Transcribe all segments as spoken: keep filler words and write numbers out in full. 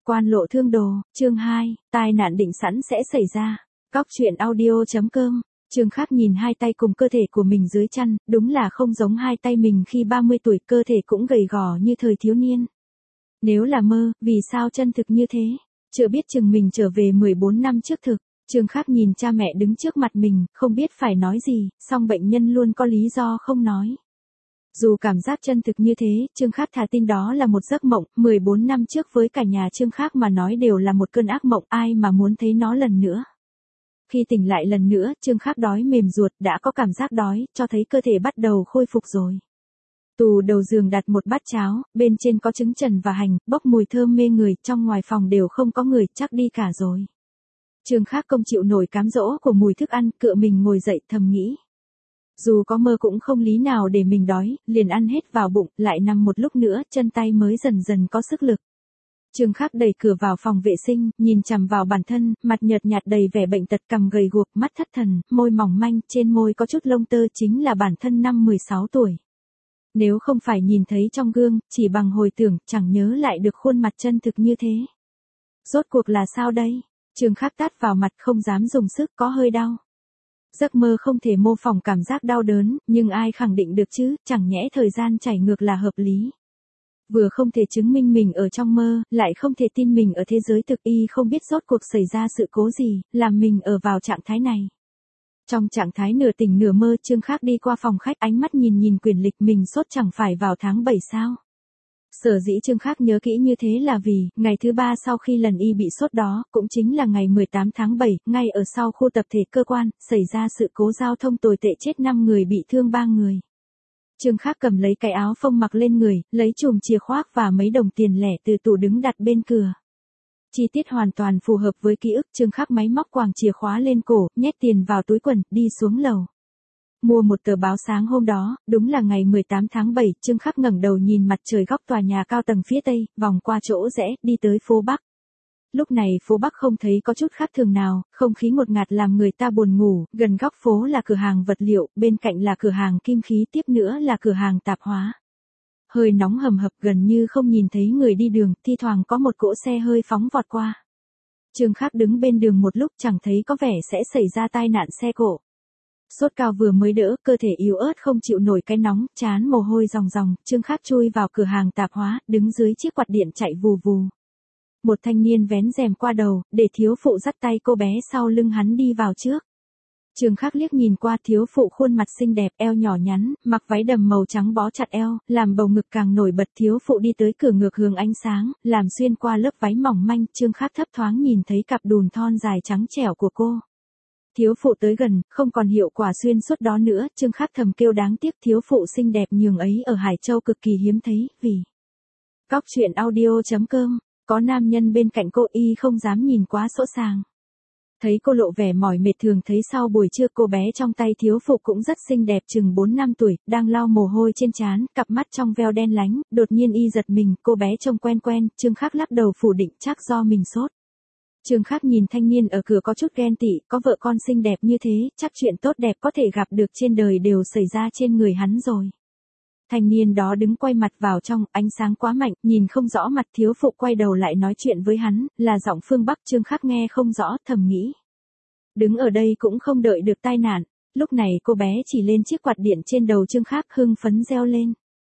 Quan lộ thương đồ, chương hai, tai nạn định sẵn sẽ xảy ra. Cóc truyện audio chấm com. Trương Khắc nhìn hai tay cùng cơ thể của mình dưới chăn, đúng là không giống hai tay mình khi ba mươi tuổi, cơ thể cũng gầy gò như thời thiếu niên. Nếu là mơ, vì sao chân thực như thế? Chưa biết chừng mình trở về mười bốn năm trước thực. Trương Khắc nhìn cha mẹ đứng trước mặt mình, không biết phải nói gì, song bệnh nhân luôn có lý do không nói. Dù cảm giác chân thực như thế, Trương Khắc thà tin đó là một giấc mộng, mười bốn năm trước với cả nhà Trương Khắc mà nói đều là một cơn ác mộng, ai mà muốn thấy nó lần nữa. Khi tỉnh lại lần nữa, Trương Khắc đói mềm ruột, đã có cảm giác đói, cho thấy cơ thể bắt đầu khôi phục rồi. Tủ đầu giường đặt một bát cháo, bên trên có trứng chần và hành, bốc mùi thơm mê người, trong ngoài phòng đều không có người, chắc đi cả rồi. Trương Khắc không chịu nổi cám dỗ của mùi thức ăn, cựa mình ngồi dậy thầm nghĩ. Dù có mơ cũng không lý nào để mình đói, liền ăn hết vào bụng, lại nằm một lúc nữa, chân tay mới dần dần có sức lực. Trương Khắc đẩy cửa vào phòng vệ sinh, nhìn chằm vào bản thân, mặt nhợt nhạt đầy vẻ bệnh tật, cằm gầy guộc, mắt thất thần, môi mỏng manh, trên môi có chút lông tơ, chính là bản thân năm mười sáu tuổi. Nếu không phải nhìn thấy trong gương, chỉ bằng hồi tưởng, chẳng nhớ lại được khuôn mặt chân thực như thế. Rốt cuộc là sao đây? Trương Khắc tát vào mặt, không dám dùng sức, có hơi đau. Giấc mơ không thể mô phỏng cảm giác đau đớn, nhưng ai khẳng định được chứ, chẳng nhẽ thời gian chảy ngược là hợp lý. Vừa không thể chứng minh mình ở trong mơ, lại không thể tin mình ở thế giới thực, y không biết rốt cuộc xảy ra sự cố gì, làm mình ở vào trạng thái này. Trong trạng thái nửa tỉnh nửa mơ, Trương Khắc đi qua phòng khách, ánh mắt nhìn nhìn quyển lịch, mình sốt chẳng phải vào tháng bảy sao. Sở dĩ Trương Khắc nhớ kỹ như thế là vì, ngày thứ ba sau khi lần y bị sốt đó, cũng chính là ngày mười tám tháng bảy, ngay ở sau khu tập thể cơ quan, xảy ra sự cố giao thông tồi tệ, chết năm người bị thương ba người. Trương Khắc cầm lấy cái áo phông mặc lên người, lấy chùm chìa khoác và mấy đồng tiền lẻ từ tủ đứng đặt bên cửa. Chi tiết hoàn toàn phù hợp với ký ức, Trương Khắc máy móc quàng chìa khóa lên cổ, nhét tiền vào túi quần, đi xuống lầu. Mua một tờ báo sáng hôm đó, đúng là ngày mười tám tháng bảy, Trương Khắc ngẩng đầu nhìn mặt trời góc tòa nhà cao tầng phía tây, vòng qua chỗ rẽ, đi tới phố Bắc. Lúc này phố Bắc không thấy có chút khác thường nào, không khí ngột ngạt làm người ta buồn ngủ, gần góc phố là cửa hàng vật liệu, bên cạnh là cửa hàng kim khí, tiếp nữa là cửa hàng tạp hóa. Hơi nóng hầm hập, gần như không nhìn thấy người đi đường, thi thoảng có một cỗ xe hơi phóng vọt qua. Trương Khắc đứng bên đường một lúc, chẳng thấy có vẻ sẽ xảy ra tai nạn xe cộ. Sốt cao vừa mới đỡ, cơ thể yếu ớt không chịu nổi cái nóng, trán mồ hôi ròng ròng, Trương Khắc chui vào cửa hàng tạp hóa, đứng dưới chiếc quạt điện chạy vù vù. Một thanh niên vén rèm qua đầu, để thiếu phụ dắt tay cô bé sau lưng hắn đi vào trước. Trương Khắc liếc nhìn qua, thiếu phụ khuôn mặt xinh đẹp, eo nhỏ nhắn, mặc váy đầm màu trắng bó chặt eo, làm bầu ngực càng nổi bật. Thiếu phụ đi tới cửa ngược hướng ánh sáng, làm xuyên qua lớp váy mỏng manh, Trương Khắc thấp thoáng nhìn thấy cặp đùn thon dài trắng trẻo của cô. Thiếu phụ tới gần, không còn hiệu quả xuyên suốt đó nữa, Trương Khắc thầm kêu đáng tiếc, thiếu phụ xinh đẹp nhường ấy ở Hải Châu cực kỳ hiếm thấy, vì Cóc truyện audio chấm com, có nam nhân bên cạnh cô, y không dám nhìn quá sỗ sàng. Thấy cô lộ vẻ mỏi mệt, thường thấy sau buổi trưa, cô bé trong tay thiếu phụ cũng rất xinh đẹp, chừng bốn năm tuổi, đang lau mồ hôi trên trán, cặp mắt trong veo đen lánh, đột nhiên y giật mình, cô bé trông quen quen, Trương Khắc lắc đầu phủ định, chắc do mình sốt. Trương Khắc nhìn thanh niên ở cửa có chút ghen tị, có vợ con xinh đẹp như thế, chắc chuyện tốt đẹp có thể gặp được trên đời đều xảy ra trên người hắn rồi. Thanh niên đó đứng quay mặt vào trong, ánh sáng quá mạnh, nhìn không rõ mặt. Thiếu phụ quay đầu lại nói chuyện với hắn, là giọng phương Bắc. Trương Khắc nghe không rõ, thầm nghĩ. Đứng ở đây cũng không đợi được tai nạn. Lúc này cô bé chỉ lên chiếc quạt điện trên đầu Trương Khắc, hưng phấn reo lên.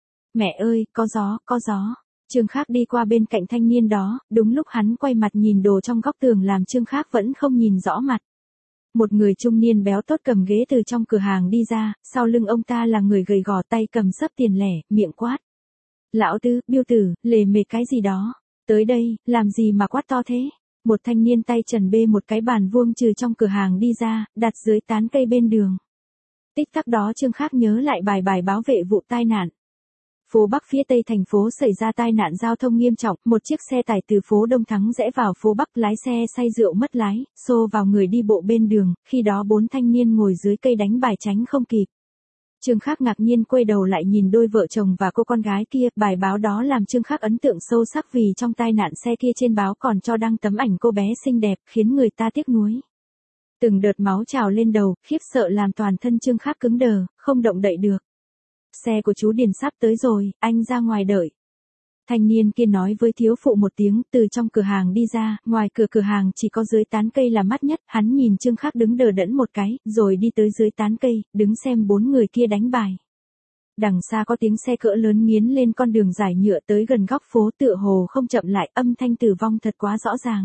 Mẹ ơi, có gió, có gió. Trương Khắc đi qua bên cạnh thanh niên đó, đúng lúc hắn quay mặt nhìn đồ trong góc tường làm Trương Khắc vẫn không nhìn rõ mặt. Một người trung niên béo tốt cầm ghế từ trong cửa hàng đi ra, sau lưng ông ta là người gầy gò, tay cầm xấp tiền lẻ, miệng quát. Lão Tư, Biêu Tử, lề mề cái gì đó. Tới đây, làm gì mà quát to thế? Một thanh niên tay trần bê một cái bàn vuông trừ trong cửa hàng đi ra, đặt dưới tán cây bên đường. Tích tắc đó Trương Khắc nhớ lại bài bài báo về vụ tai nạn. Phố Bắc phía tây thành phố xảy ra tai nạn giao thông nghiêm trọng, một chiếc xe tải từ phố Đông Thắng rẽ vào phố Bắc, lái xe say rượu mất lái, xô vào người đi bộ bên đường, khi đó bốn thanh niên ngồi dưới cây đánh bài tránh không kịp. Trương Khắc ngạc nhiên quay đầu lại nhìn đôi vợ chồng và cô con gái kia, bài báo đó làm Trương Khắc ấn tượng sâu sắc vì trong tai nạn xe kia trên báo còn cho đăng tấm ảnh cô bé xinh đẹp, khiến người ta tiếc nuối. Từng đợt máu trào lên đầu, khiếp sợ làm toàn thân Trương Khắc cứng đờ, không động đậy được. Xe của chú Điền sắp tới rồi, anh ra ngoài đợi. Thanh niên kia nói với thiếu phụ một tiếng, từ trong cửa hàng đi ra, ngoài cửa cửa hàng chỉ có dưới tán cây là mắt nhất, hắn nhìn Trương Khắc đứng đờ đẫn một cái, rồi đi tới dưới tán cây, đứng xem bốn người kia đánh bài. Đằng xa có tiếng xe cỡ lớn nghiến lên con đường dài nhựa tới gần góc phố, tựa hồ không chậm lại, âm thanh tử vong thật quá rõ ràng.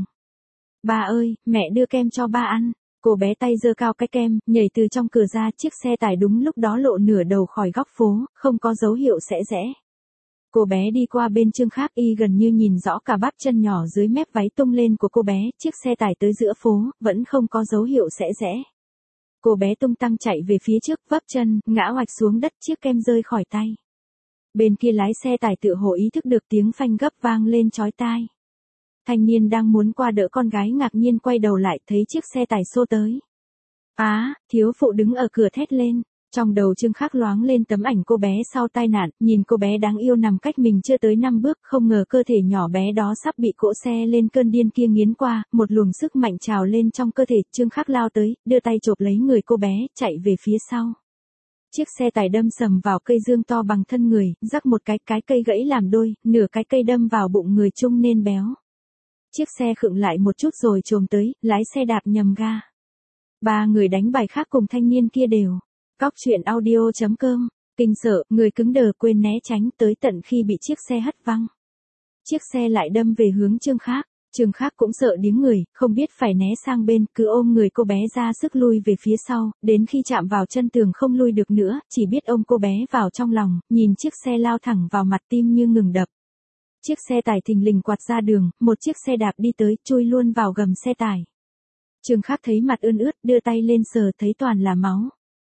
Ba ơi, mẹ đưa kem cho ba ăn. Cô bé tay giơ cao cái kem, nhảy từ trong cửa ra, chiếc xe tải đúng lúc đó lộ nửa đầu khỏi góc phố, không có dấu hiệu sẽ rẽ. Cô bé đi qua bên Trương Khắc, y gần như nhìn rõ cả bắp chân nhỏ dưới mép váy tung lên của cô bé, chiếc xe tải tới giữa phố, vẫn không có dấu hiệu sẽ rẽ. Cô bé tung tăng chạy về phía trước, vấp chân, ngã oạch xuống đất, chiếc kem rơi khỏi tay. Bên kia lái xe tải tựa hồ ý thức được tiếng phanh gấp vang lên chói tai. Thanh niên đang muốn qua đỡ con gái ngạc nhiên quay đầu lại, thấy chiếc xe tải xô tới. Á, à, thiếu phụ đứng ở cửa thét lên. Trong đầu Trương Khắc loáng lên tấm ảnh cô bé sau tai nạn, nhìn cô bé đáng yêu nằm cách mình chưa tới năm bước, không ngờ cơ thể nhỏ bé đó sắp bị cỗ xe lên cơn điên kia nghiến qua, một luồng sức mạnh trào lên trong cơ thể, Trương Khắc lao tới, đưa tay chộp lấy người cô bé, chạy về phía sau. Chiếc xe tải đâm sầm vào cây dương to bằng thân người, rắc một cái, cái cây gãy làm đôi, nửa cái cây đâm vào bụng người trung nên béo. Chiếc xe khựng lại một chút rồi chồm tới, lái xe đạp nhầm ga. Ba người đánh bài khác cùng thanh niên kia đều. Cóc truyện audio chấm com, kinh sợ, người cứng đờ quên né tránh tới tận khi bị chiếc xe hất văng. Chiếc xe lại đâm về hướng Trương Khắc, Trương Khắc cũng sợ điếng người, không biết phải né sang bên, cứ ôm người cô bé ra sức lui về phía sau, đến khi chạm vào chân tường không lui được nữa, chỉ biết ôm cô bé vào trong lòng, nhìn chiếc xe lao thẳng vào mặt, tim như ngừng đập. Chiếc xe tải thình lình quạt ra đường, một chiếc xe đạp đi tới, chui luôn vào gầm xe tải. Trương Khắc thấy mặt ươn ướt, đưa tay lên sờ thấy toàn là máu.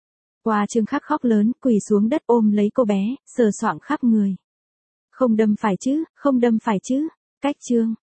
Qua Trương Khắc khóc lớn, quỳ xuống đất ôm lấy cô bé, sờ soạng khắp người. Không đâm phải chứ, không đâm phải chứ, cách Trương.